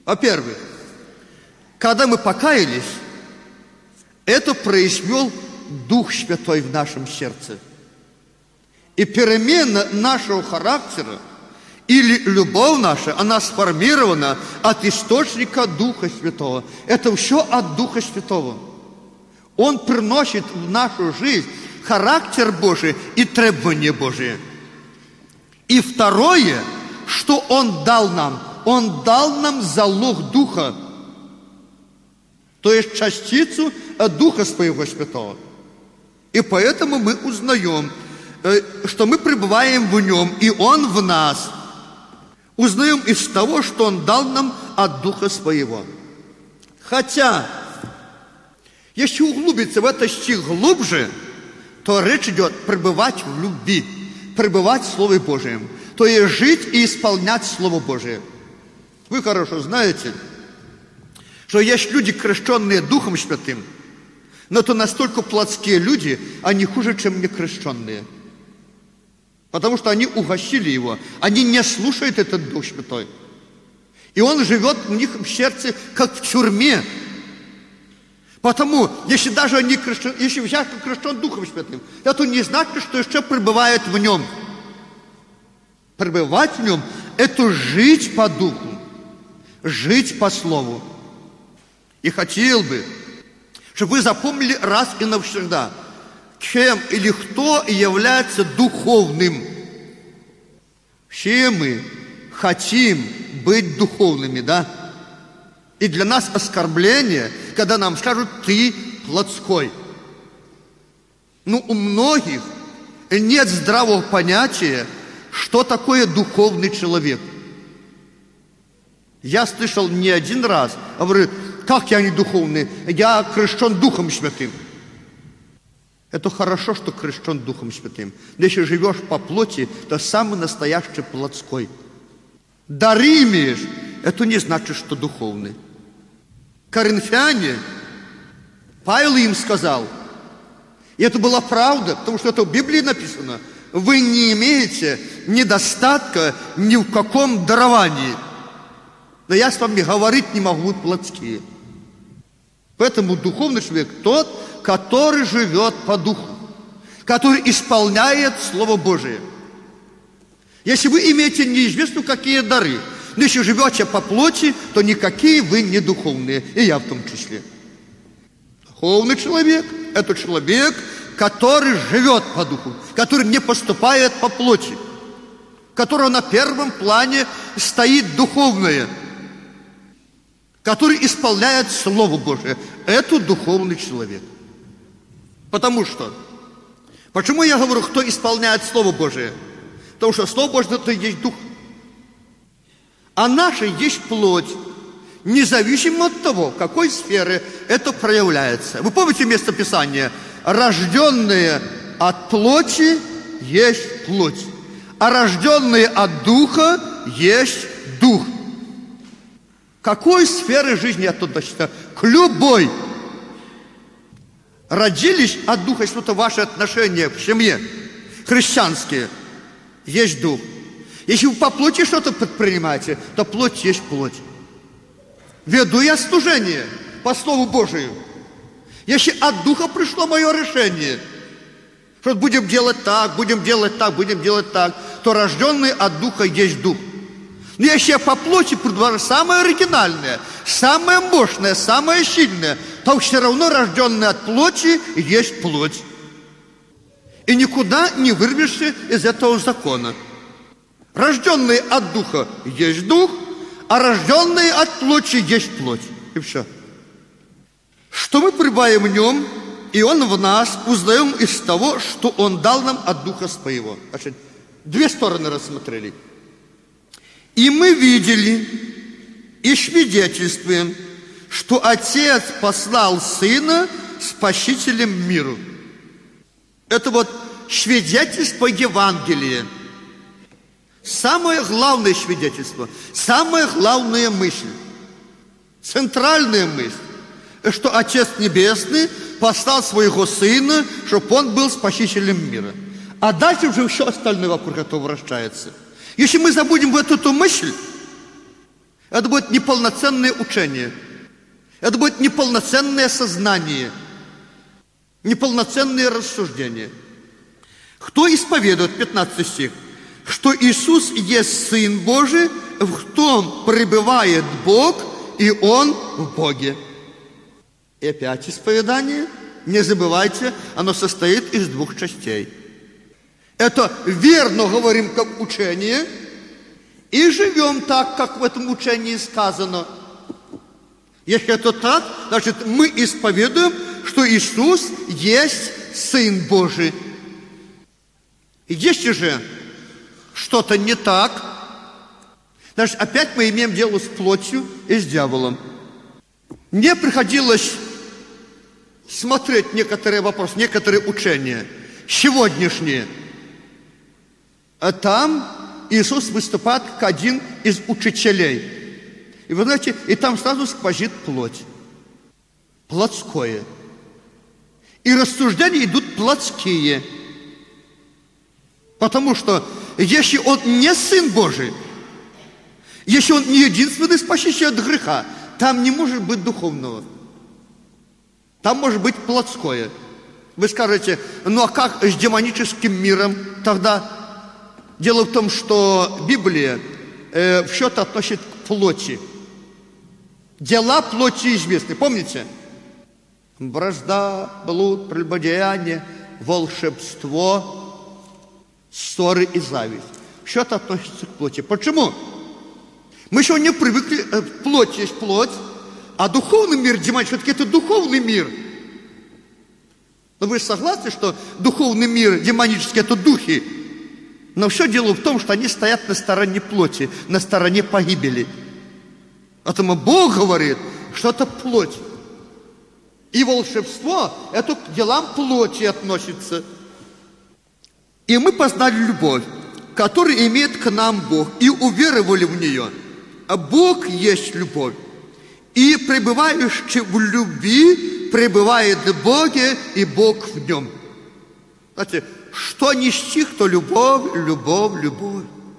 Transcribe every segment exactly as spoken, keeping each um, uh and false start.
Во-первых, когда мы покаялись, это произвел Дух Святой в нашем сердце. И перемена нашего характера или любовь наша, она сформирована от источника Духа Святого. Это все от Духа Святого. Он приносит в нашу жизнь характер Божий и требования Божие. И второе, что Он дал нам, Он дал нам залог Духа, то есть частицу Духа Своего Святого. И поэтому мы узнаем, что мы пребываем в Нем, и Он в нас. Узнаем из того, что Он дал нам от Духа Своего. Хотя, если углубиться в этот стих глубже, то речь идет пребывать в любви, пребывать в Слове Божьем, то есть жить и исполнять Слово Божие. Вы хорошо знаете, что есть люди, крещенные Духом Святым, но то настолько плотские люди, они хуже, чем некрещенные. Потому что они угощили Его, они не слушают этот Дух Святой. И Он живет в них в сердце, как в тюрьме. Потому, если даже они крещен, если взять крещен Духом Святым, это не значит, что еще пребывает в Нем. Пребывать в Нем – это жить по Духу, жить по Слову. И хотел бы, чтобы вы запомнили раз и навсегда, чем или кто является духовным. Все мы хотим быть духовными, да? И для нас оскорбление, когда нам скажут: ты плотской. Ну, у многих нет здравого понятия, что такое духовный человек. Я слышал не один раз, говорю: как я не духовный? Я крещен Духом Святым. Это хорошо, что крещен Духом Святым. Но если живешь по плоти, то самый настоящий плотской. Дары имеешь, это не значит, что духовный. Коринфяне, Павел им сказал, и это была правда, потому что это в Библии написано: вы не имеете недостатка ни в каком даровании. Но я с вами говорить не могу, плотские. Поэтому духовный человек тот, который живет по духу, который исполняет Слово Божие. Если вы имеете неизвестно какие дары, но если живете по плоти, то никакие вы не духовные, и я в том числе. Духовный человек – это человек, который живет по духу, который не поступает по плоти, у которого на первом плане стоит духовное, который исполняет Слово Божие. Это духовный человек. Потому что, почему я говорю, кто исполняет Слово Божие? Потому что Слово Божие – это и есть Дух. А наша есть плоть, независимо от того, в какой сфере это проявляется. Вы помните место Писания? Рожденные от плоти есть плоть, а рожденные от Духа есть Дух. Какой сферы жизни я тут считаю? К любой. Родились от Духа, что-то ваши отношения в семье, христианские, есть Дух. Если вы по плоти что-то предпринимаете, то плоть есть плоть. Веду я служение по Слову Божию. Если от Духа пришло мое решение, что будем делать так, будем делать так, будем делать так, то рожденный от Духа есть Дух. Но если я по плоти предлагаю самое оригинальное, самое мощное, самое сильное, то все равно рожденный от плоти есть плоть. И никуда не вырвешься из этого закона. Рожденный от Духа есть Дух, а рожденный от плоти есть плоть. И все. Что мы пребываем в Нем, и Он в нас, узнаем из того, что Он дал нам от Духа Своего. Значит, две стороны рассмотрели. И мы видели и свидетельствуем, что Отец послал Сына Спасителем миру. Это вот свидетельство Евангелия. Самое главное свидетельство, самая главная мысль, центральная мысль, что Отец Небесный послал Своего Сына, чтобы Он был Спасителем мира. А дальше уже все остальное вокруг этого вращается. Если мы забудем вот эту мысль, Это будет неполноценное учение. Это будет неполноценное сознание. Неполноценное рассуждение. Кто исповедует, пятнадцатый стих, что Иисус есть Сын Божий, в том пребывает Бог, и Он в Боге. И опять исповедание, не забывайте, оно состоит из двух частей. Это верно говорим как учение, и живем так, как в этом учении сказано. Если это так, значит, мы исповедуем, что Иисус есть Сын Божий. Если же что-то не так, значит, опять мы имеем дело с плотью и с дьяволом. Мне приходилось смотреть некоторые вопросы, некоторые учения, сегодняшние. А там Иисус выступает как один из учителей. И вы знаете, и там сразу сквозит плоть. Плотское. И рассуждения идут плотские. Потому что если Он не Сын Божий, если Он не единственный спаситель от греха, там не может быть духовного. Там может быть плотское. Вы скажете, ну а как с демоническим миром тогда? Дело в том, что Библия э, в счет относит к плоти. Дела плоти известны. Помните? Вражда, блуд, прелюбодеяние, волшебство, ссоры и зависть. В счет относится к плоти. Почему? Мы еще не привыкли, э, плоть есть плоть, а духовный мир, демонический, все-таки это духовный мир. Но вы согласны, что духовный мир, демонический, это духи? Но все дело в том, что они стоят на стороне плоти, на стороне погибели. Поэтому Бог говорит, что это плоть. И волшебство, это к делам плоти относится. И мы познали любовь, которую имеет к нам Бог, и уверовали в нее. А Бог есть любовь. И пребывающий в любви пребывает в Боге, и Бог в нем. Знаете, что ни стих, то любовь, любовь, любовь.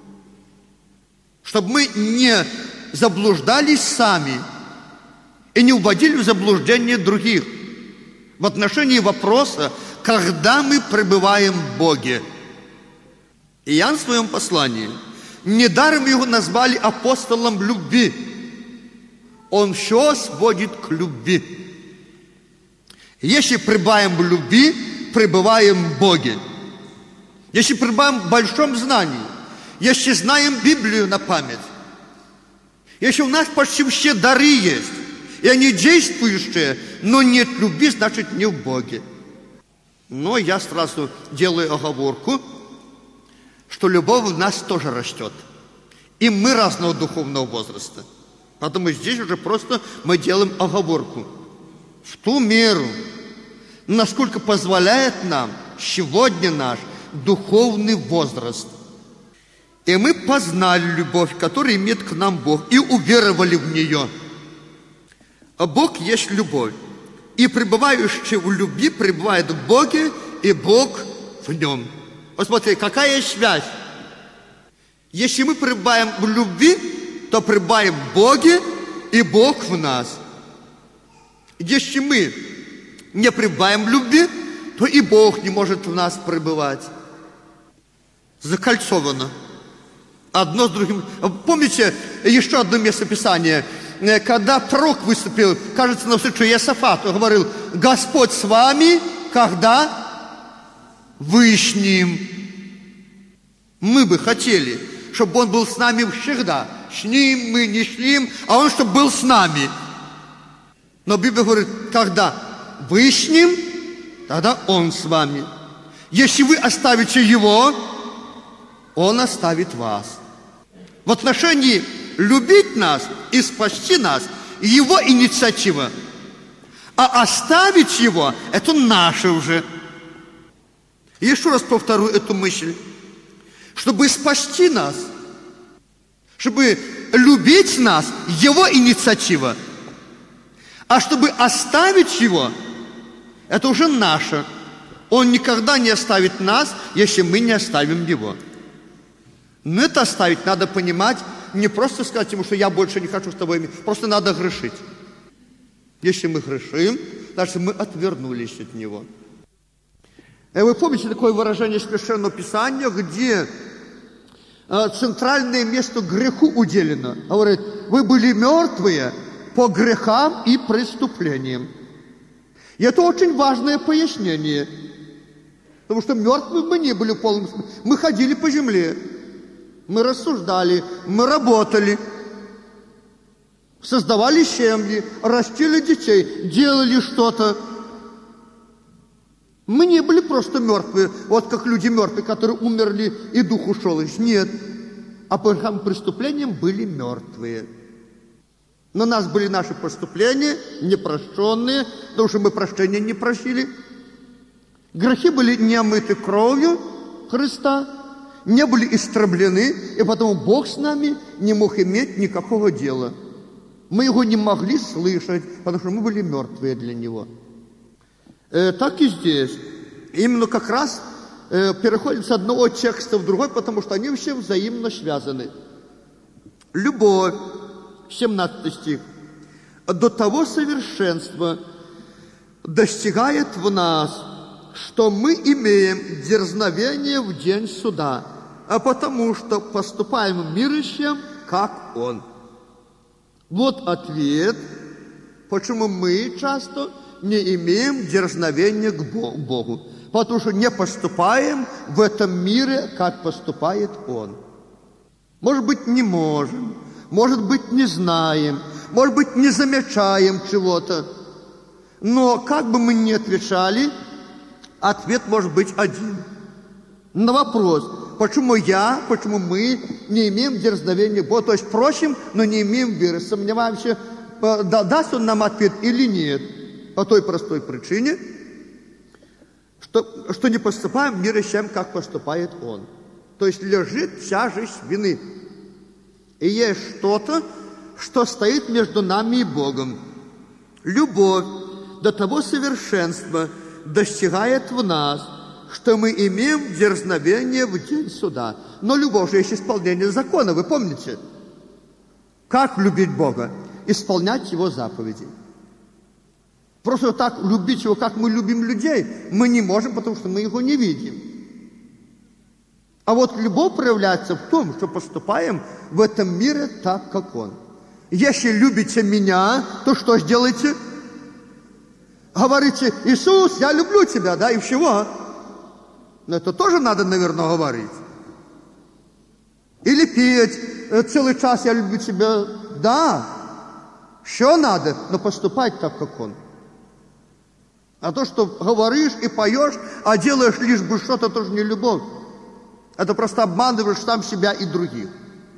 Чтобы мы не заблуждались сами и не уводили в заблуждение других в отношении вопроса, когда мы пребываем в Боге. Иоанн в своем послании, недаром его назвали апостолом любви. Он все сводит к любви. Если пребываем в любви, пребываем в Боге. Если пребываем в большом знании, если знаем Библию на память, если у нас почти все дары есть, и они действующие, но нет любви, значит не в Боге. Но я сразу делаю оговорку, что любовь в нас тоже растет. И мы разного духовного возраста. Поэтому здесь уже просто мы делаем оговорку. В ту меру, насколько позволяет нам сегодня наш духовный возраст. И мы познали любовь, которую имеет к нам Бог, и уверовали в нее. А Бог есть любовь. И пребывающий в любви пребывает в Боге, и Бог в нем. Вот смотрите, какая связь. Если мы пребываем в любви, то пребываем в Боге, и Бог в нас. Если мы не пребываем в любви, то и Бог не может в нас пребывать. Закольцовано. Одно с другим. Помните еще одно место Писания? Когда пророк выступил, кажется, на встречу Иосафату, говорил: Господь с вами, когда вы с Ним. Мы бы хотели, чтобы Он был с нами всегда. С Ним мы, не с Ним, а Он, чтобы был с нами. Но Библия говорит, когда вы с Ним, тогда Он с вами. Если вы оставите Его, Он оставит вас. В отношении любить нас и спасти нас Его инициатива. А оставить Его – это наше уже. Еще раз повторю эту мысль. Чтобы спасти нас, чтобы любить нас – Его инициатива. А чтобы оставить Его – это уже наше. Он никогда не оставит нас, если мы не оставим Его. Но это оставить надо понимать не просто сказать ему, что я больше не хочу с тобой иметь, просто надо грешить. Если мы грешим, значит, мы отвернулись от него. И вы помните такое выражение Священного Писания, где центральное место греху уделено? Говорит, вы были мертвые по грехам и преступлениям. И это очень важное пояснение. Потому что мертвые мы не были в полном смысле. Мы ходили по земле. Мы рассуждали, мы работали. Создавали семьи, растили детей, делали что-то. Мы не были просто мертвые, вот как люди мертвые, которые умерли, и дух ушел из. Нет. А по грехам и преступлениям были мертвые. На нас были наши преступления, непрощенные, потому что мы прощения не просили. Грехи были не омыты кровью Христа, не были истреблены, и потому Бог с нами не мог иметь никакого дела. Мы его не могли слышать, потому что мы были мертвые для него. Э, так и здесь. Именно как раз э, переходим с одного текста в другой, потому что они все взаимно связаны. Любовь, семнадцатый стих. До того совершенства достигает в нас, что мы имеем дерзновение в день суда, а потому что поступаем мирищем, как Он. Вот ответ, почему мы часто не имеем дерзновения к Богу. Потому что не поступаем в этом мире, как поступает Он. Может быть, не можем, может быть, не знаем, может быть, не замечаем чего-то. Но как бы мы ни отвечали, ответ может быть один. На вопрос, почему я, почему мы не имеем дерзновения к Богу, то есть просим, но не имеем веры, сомневаемся, даст Он нам ответ или нет. По той простой причине, что, что не поступаем мирищем, как поступает Он. То есть лежит тяжесть вины. И есть что-то, что стоит между нами и Богом. Любовь до того совершенства достигает в нас, что мы имеем дерзновение в день суда. Но любовь же есть исполнение закона, вы помните? Как любить Бога? Исполнять Его заповеди. Просто так любить Его, как мы любим людей, мы не можем, потому что мы Его не видим. А вот любовь проявляется в том, что поступаем в этом мире так, как Он. Если любите меня, то что сделаете? Говорите, Иисус, я люблю тебя, да, и всего. Но это тоже надо, наверное, говорить. Или петь целый час, я люблю тебя, да. Все надо, но поступать так, как Он. А то, что говоришь и поешь, а делаешь лишь бы что-то, тоже не любовь. Это просто обманываешь сам себя и других.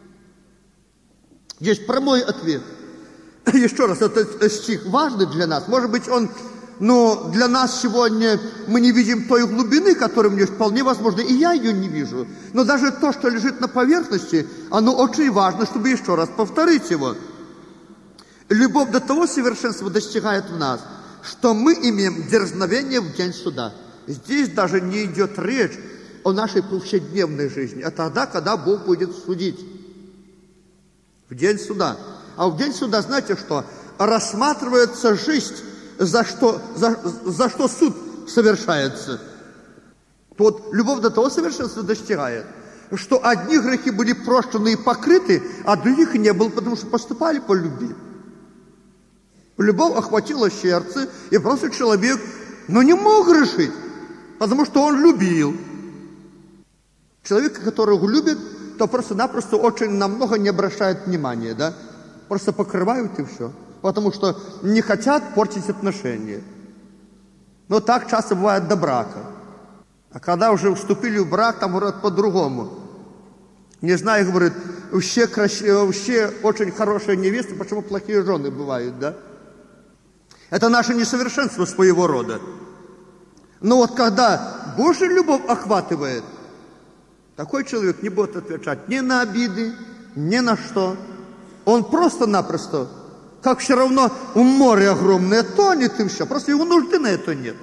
Есть прямой ответ. Еще раз, этот стих важный для нас. Может быть, он, но для нас сегодня мы не видим той глубины, которая мне вполне возможно, и я ее не вижу. Но даже то, что лежит на поверхности, оно очень важно, чтобы еще раз повторить его. Любовь до того совершенства достигает в нас, что мы имеем дерзновение в день суда. Здесь даже не идет речь о нашей повседневной жизни, а тогда, когда Бог будет судить. В день суда. А в день суда, знаете что? Рассматривается жизнь, за что, за, за что суд совершается. Вот любовь до того совершенства достигает, что одни грехи были прощены и покрыты, а других не было, потому что поступали по любви. Любовь охватила сердце, и просто человек, ну, не мог грешить, потому что он любил. Человек, которого любит, то просто-напросто очень намного не обращает внимания, да? Просто покрывают и все. Потому что не хотят портить отношения. Но так часто бывает до брака. А когда уже вступили в брак, там говорят по-другому. Не знаю, говорят, все, красивые, все очень хорошие невесты, почему плохие жены бывают, да? Это наше несовершенство своего рода. Но вот когда Божья любовь охватывает, такой человек не будет отвечать ни на обиды, ни на что. Он просто-напросто, как все равно в море огромное, тонет и все. Просто его нужды на это нет.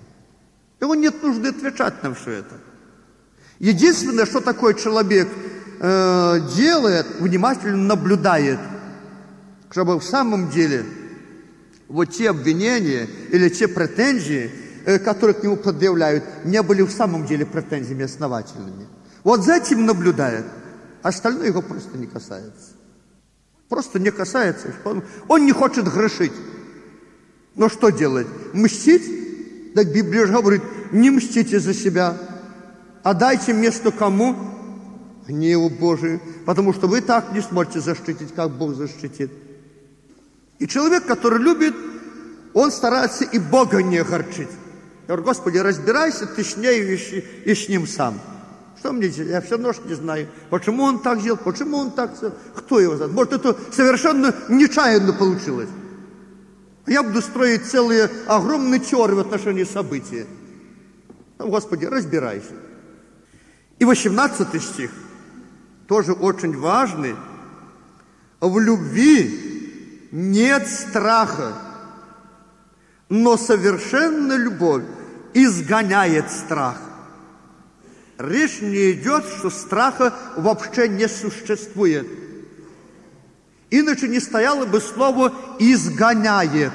Его нет нужды отвечать на все это. Единственное, что такой человек э, делает, внимательно наблюдает, чтобы в самом деле вот те обвинения или те претензии, э, которые к нему предъявляют, не были в самом деле претензиями основательными. Вот за этим наблюдает, остальное его просто не касается. Просто не касается. Он не хочет грешить. Но что делать? Мстить? Так Библия же говорит, не мстите за себя, а дайте место кому? Гневу Божию. Потому что вы так не сможете защитить, как Бог защитит. И человек, который любит, он старается и Бога не огорчить. Я говорю, Господи, разбирайся, ты с ней и, и с ним сам. Что мне делать? Я все равно не знаю, почему он так сделал, почему он так сделал. Кто его знает? Может, это совершенно нечаянно получилось. Я буду строить целые огромные теории в отношении событий. Ну, Господи, разбирайся. И восемнадцатый стих, тоже очень важный. В любви нет страха, но совершенная любовь изгоняет страх. Речь не идет, что страха вообще не существует. Иначе не стояло бы слово «изгоняет».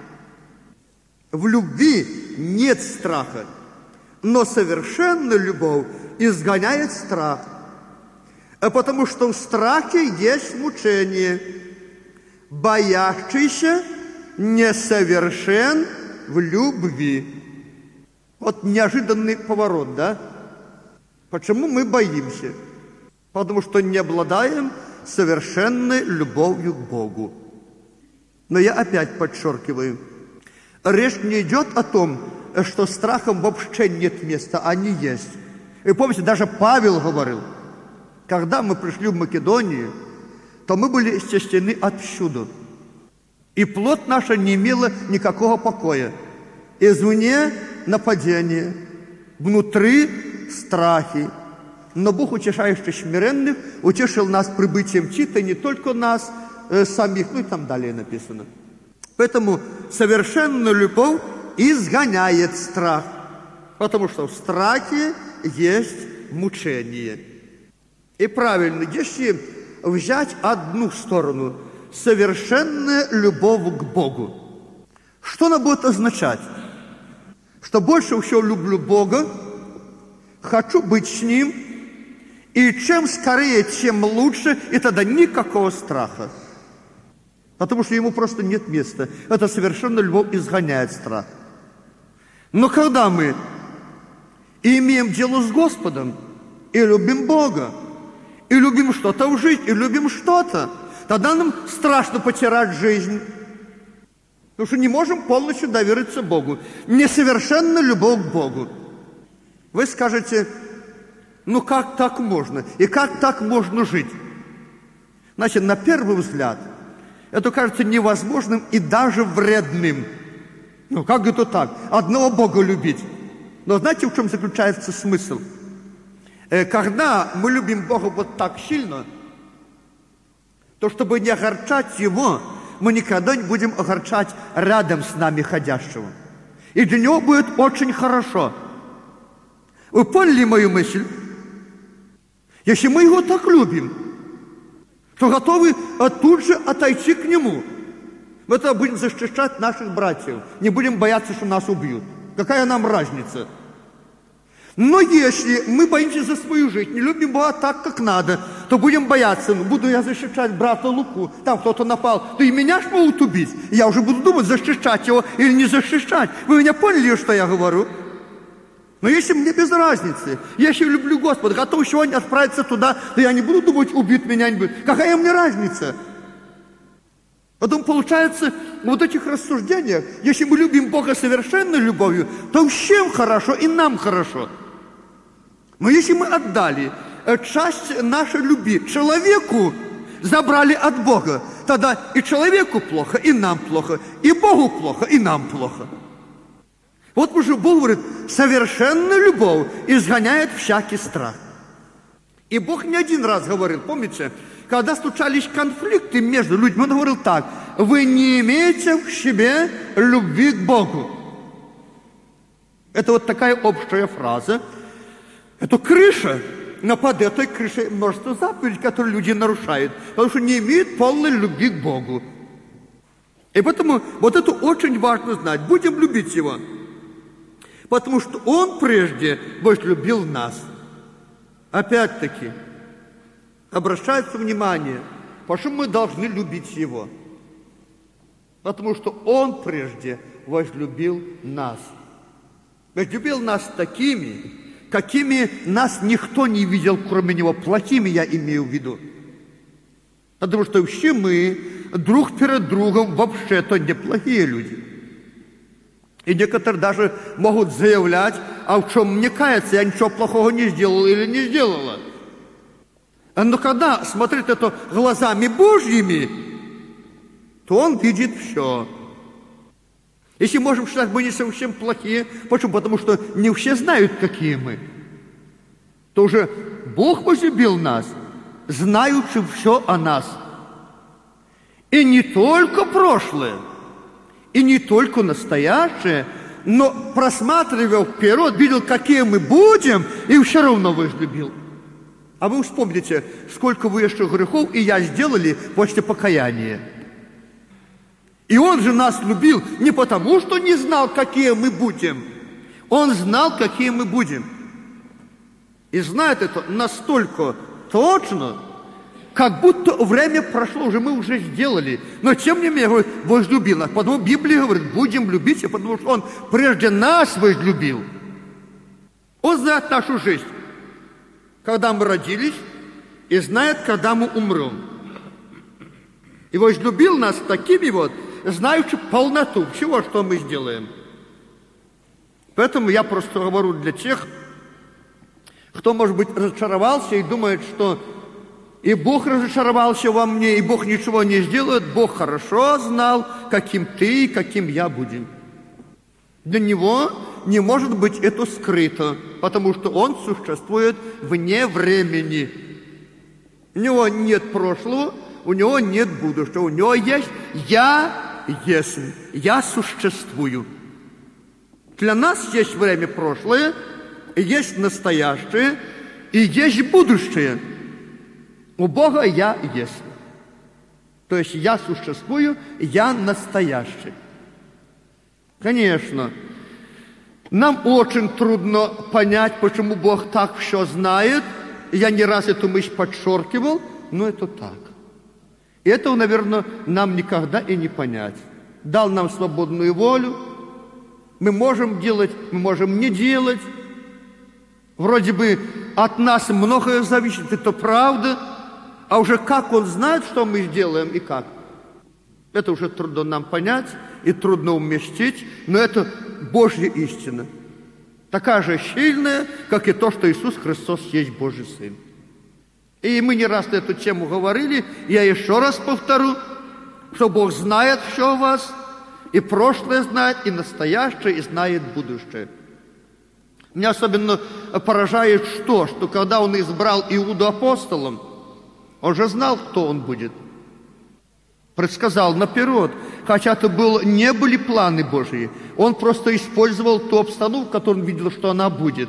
В любви нет страха, но совершенная любовь изгоняет страх. Потому что в страхе есть мучение. Боящийся несовершен в любви. Вот неожиданный поворот, да? Почему мы боимся? Потому что не обладаем совершенной любовью к Богу. Но я опять подчеркиваю, речь не идет о том, что страхом вообще нет места, они есть. И помните, даже Павел говорил, когда мы пришли в Македонию, то мы были истощены отсюда. И плоть наша не имела никакого покоя. Извне нападение, внутри страхи. Но Бог, утешающий смиренных, утешил нас прибытием Тита, не только нас э, самих, ну и там далее написано. Поэтому совершенная любовь изгоняет страх, потому что в страхе есть мучение. И правильно, если взять одну сторону, совершенная любовь к Богу, что она будет означать? Что больше всего люблю Бога, хочу быть с Ним, и чем скорее, тем лучше, и тогда никакого страха. Потому что ему просто нет места. Это совершенно любовь изгоняет страх. Но когда мы имеем дело с Господом, и любим Бога, и любим что-то в жизни, и любим что-то, тогда нам страшно потерять жизнь. Потому что не можем полностью довериться Богу. Несовершенна любовь к Богу. Вы скажете, ну как так можно? И как так можно жить? Значит, на первый взгляд, это кажется невозможным и даже вредным. Ну как это так? Одного Бога любить. Но знаете, в чем заключается смысл? Когда мы любим Бога вот так сильно, то чтобы не огорчать Его, мы никогда не будем огорчать рядом с нами ходящего. И для Него будет очень хорошо. Вы поняли мою мысль? Если мы Его так любим, то готовы тут же отойти к Нему. Мы тогда будем защищать наших братьев, не будем бояться, что нас убьют. Какая нам разница? Но если мы боимся за свою жизнь, не любим Бога так, как надо, то будем бояться, ну, буду я защищать брата Луку, там кто-то напал, то и меня ж могут убить. И я уже буду думать, защищать его или не защищать. Вы меня поняли, что я говорю? Но если мне без разницы, если люблю Господа, готов сегодня отправиться туда, то я не буду думать, убит меня, не будет. Какая мне разница? Потом получается, в вот этих рассуждениях, если мы любим Бога совершенной любовью, то всем хорошо и нам хорошо. Но если мы отдали часть нашей любви человеку, забрали от Бога, тогда и человеку плохо, и нам плохо, и Богу плохо, и нам плохо. Вот уже Бог говорит, совершенная любовь изгоняет всякий страх. И Бог не один раз говорил, помните, когда случались конфликты между людьми, Он говорил так, вы не имеете в себе любви к Богу. Это вот такая общая фраза. Это крыша. но под этой крышей множество заповедей, которые люди нарушают, потому что не имеют полной любви к Богу. И поэтому вот это очень важно знать. Будем любить Его. Потому что Он прежде возлюбил нас. Опять-таки, обращается внимание, почему мы должны любить Его. Потому что Он прежде возлюбил нас. Возлюбил нас такими, какими нас никто не видел, кроме Него. Плохими я имею в виду. Потому что все мы друг перед другом вообще-то неплохие люди. И некоторые даже могут заявлять, а в чем мне каяться, я ничего плохого не сделал или не сделала. Но когда смотрит это глазами Божьими, то он видит все. Если можем считать, мы не совсем плохие, почему? Потому что не все знают, какие мы. То уже Бог возлюбил нас, знаючи все о нас. И не только прошлое, и не только настоящее, но просматривал вперед, видел, какие мы будем, и все равно возлюбил. А вы вспомните, сколько вы еще грехов и я сделали после покаяния. И Он же нас любил не потому, что не знал, какие мы будем. Он знал, какие мы будем. И знает это настолько точно, как будто время прошло, уже мы уже сделали. Но тем не менее, говорит, возлюбил нас. Потому Библия говорит, будем любить, потому что Он прежде нас возлюбил. Он знает нашу жизнь, когда мы родились, и знает, когда мы умрем. И возлюбил нас такими вот, знающими полноту всего, что мы сделаем. Поэтому я просто говорю для тех, кто, может быть, разочаровался и думает, что и Бог разочаровался во мне, и Бог ничего не сделает. Бог хорошо знал, каким ты и каким я будем. Для Него не может быть это скрыто, потому что Он существует вне времени. У Него нет прошлого, у Него нет будущего. У Него есть «Я есть», «Я существую». Для нас есть время прошлое, есть настоящее и есть будущее. У Бога «Я есть». То есть «Я существую», «Я настоящий». Конечно, нам очень трудно понять, почему Бог так все знает. Я не раз эту мысль подчеркивал, но это так. И этого, наверное, нам никогда и не понять. Дал нам свободную волю. Мы можем делать, мы можем не делать. Вроде бы от нас многое зависит, это правда. А уже как Он знает, что мы сделаем и как, это уже трудно нам понять и трудно уместить, но это Божья истина. Такая же сильная, как и то, что Иисус Христос есть Божий Сын. И мы не раз на эту тему говорили, я еще раз повторю, что Бог знает все о вас, и прошлое знает, и настоящее, и знает будущее. Меня особенно поражает что, что когда Он избрал Иуду апостолом, Он же знал, кто он будет. Предсказал наперед. Хотя это было, не были планы Божьи. Он просто использовал ту обстановку, в которой он видел, что она будет.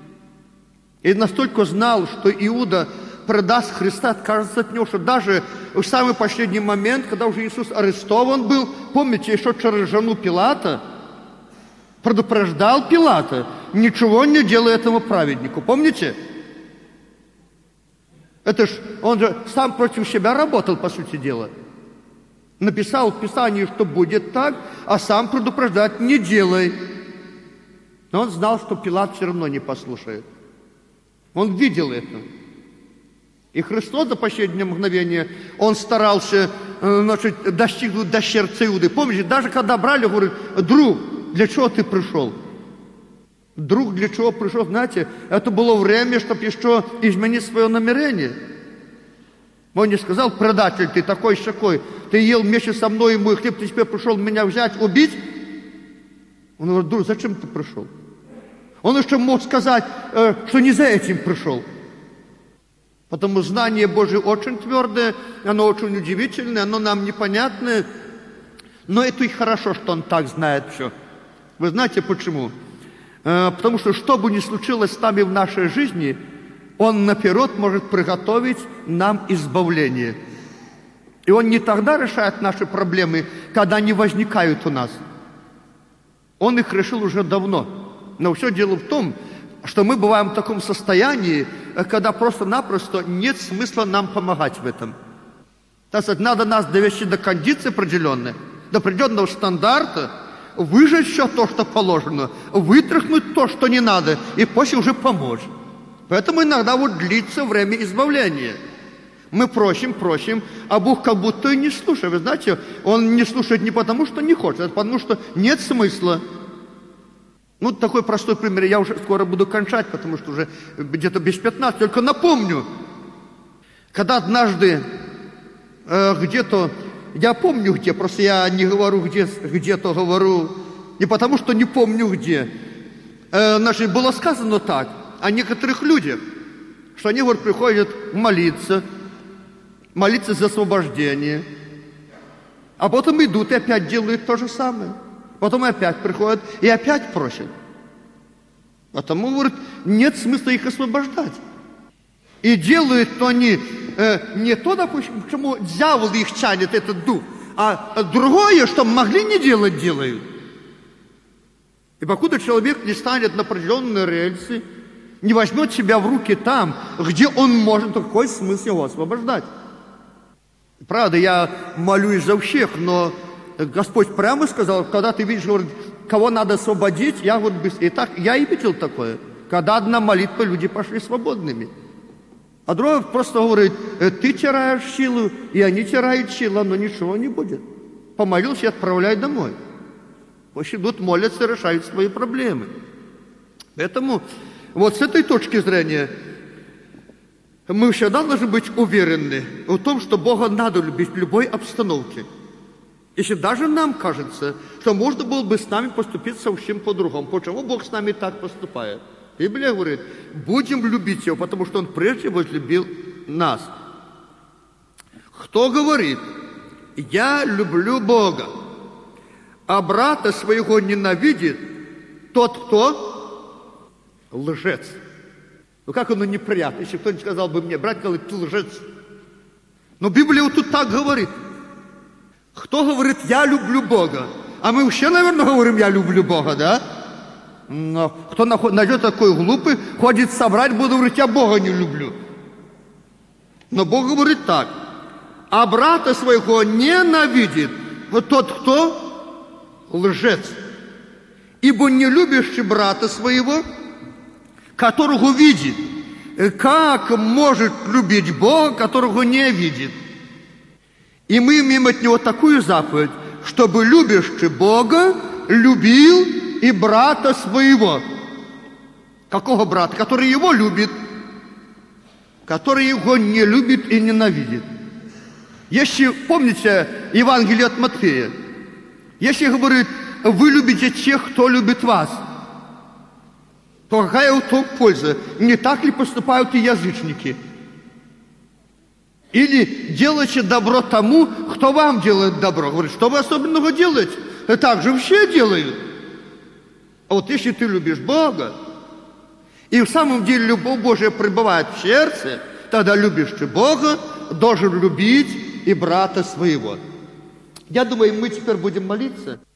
И настолько знал, что Иуда предаст Христа, откажется от Него, что даже в самый последний момент, когда уже Иисус арестован был, помните, еще через жену Пилата, предупреждал Пилата, ничего не делай этому праведнику. Помните? Это ж, он же сам против себя работал, по сути дела. Написал в Писании, что будет так, а сам предупреждать не делай. Но он знал, что Пилат все равно не послушает. Он видел это. И Христос до последнего мгновения, Он старался, значит, достигнуть до сердца Иуды. Помните, даже когда брали, говорит, друг, для чего ты пришел? Друг для чего пришел, знаете, это было время, чтобы еще изменить свое намерение. Он не сказал, предатель, ты такой-сякой, ты ел вместе со мной и мой хлеб, ты теперь пришел меня взять, убить? Он говорит, друг, зачем ты пришел? Он еще мог сказать, что не за этим пришел. Потому знание Божие очень твердое, оно очень удивительное, оно нам непонятное, но это и хорошо, что Он так знает все. Вы знаете почему? Потому что, что бы ни случилось с нами в нашей жизни, Он наперед может приготовить нам избавление. И Он не тогда решает наши проблемы, когда они возникают у нас. Он их решил уже давно. Но все дело в том, что мы бываем в таком состоянии, когда просто-напросто нет смысла нам помогать в этом. Так сказать, надо нас довести до кондиции определенной, до определенного стандарта, выжать все то, что положено, вытряхнуть то, что не надо, и после уже помочь. Поэтому иногда вот длится время избавления. Мы просим, просим, а Бог как будто и не слушает. Вы знаете, Он не слушает не потому, что не хочет, а потому, что нет смысла. Ну, такой простой пример. Я уже скоро буду кончать, потому что уже где-то без пятнадцати. Только напомню, когда однажды э, где-то, я помню где, просто я не говорю где, где-то говорю, не потому, что не помню где. Э, значит, было сказано так о некоторых людях, что они, вот, приходят молиться, молиться за освобождение, а потом идут и опять делают то же самое. Потом опять приходят и опять просят. Потому, говорит, нет смысла их освобождать. И делают то они э, не то, допустим, почему дьявол их тянет, этот дух, а другое, что могли не делать, делают. И покуда человек не станет на определенные рельсы, не возьмет себя в руки там, где он может, то какой смысл его освобождать? Правда, я молюсь за всех, но Господь прямо сказал, когда ты видишь, говорит, кого надо освободить, я вот быстрее. И так, я и видел такое, когда одна молитва, люди пошли свободными. А другой просто говорит, ты теряешь силу, и они теряют силу, но ничего не будет. Помолился и отправляй домой. Пусть идут, молятся, решают свои проблемы. Поэтому вот с этой точки зрения мы всегда должны быть уверены в том, что Бога надо любить в любой обстановке. Если даже нам кажется, что можно было бы с нами поступить совсем по-другому. Почему Бог с нами так поступает? Библия говорит, будем любить Его, потому что Он прежде возлюбил нас. Кто говорит, я люблю Бога, а брата своего ненавидит, тот кто? Лжец. Ну как оно неприятно, если кто-нибудь сказал бы мне, брат, говорит, ты лжец. Но Библия вот тут так говорит. Кто говорит, я люблю Бога? А мы вообще, наверное, говорим, я люблю Бога, да? Но кто найдет такой глупый, ходит собрать, буду говорить, я Бога не люблю. Но Бог говорит так. А брата своего ненавидит вот тот, кто? Лжец. Ибо не любящий брата своего, которого видит. Как может любить Бога, которого не видит? И мы имеем от Него такую заповедь, чтобы любящий Бога любил и брата своего. Какого брата? Который Его любит, который Его не любит и ненавидит. Если, помните Евангелие от Матфея, если говорит, вы любите тех, кто любит вас, то какая у того польза? Не так ли поступают и язычники? Или делайте добро тому, кто вам делает добро. Говорит, что вы особенного делаете? Так же все делают. А вот если ты любишь Бога, и в самом деле любовь Божия пребывает в сердце, тогда любящий Бога должен любить и брата своего. Я думаю, мы теперь будем молиться.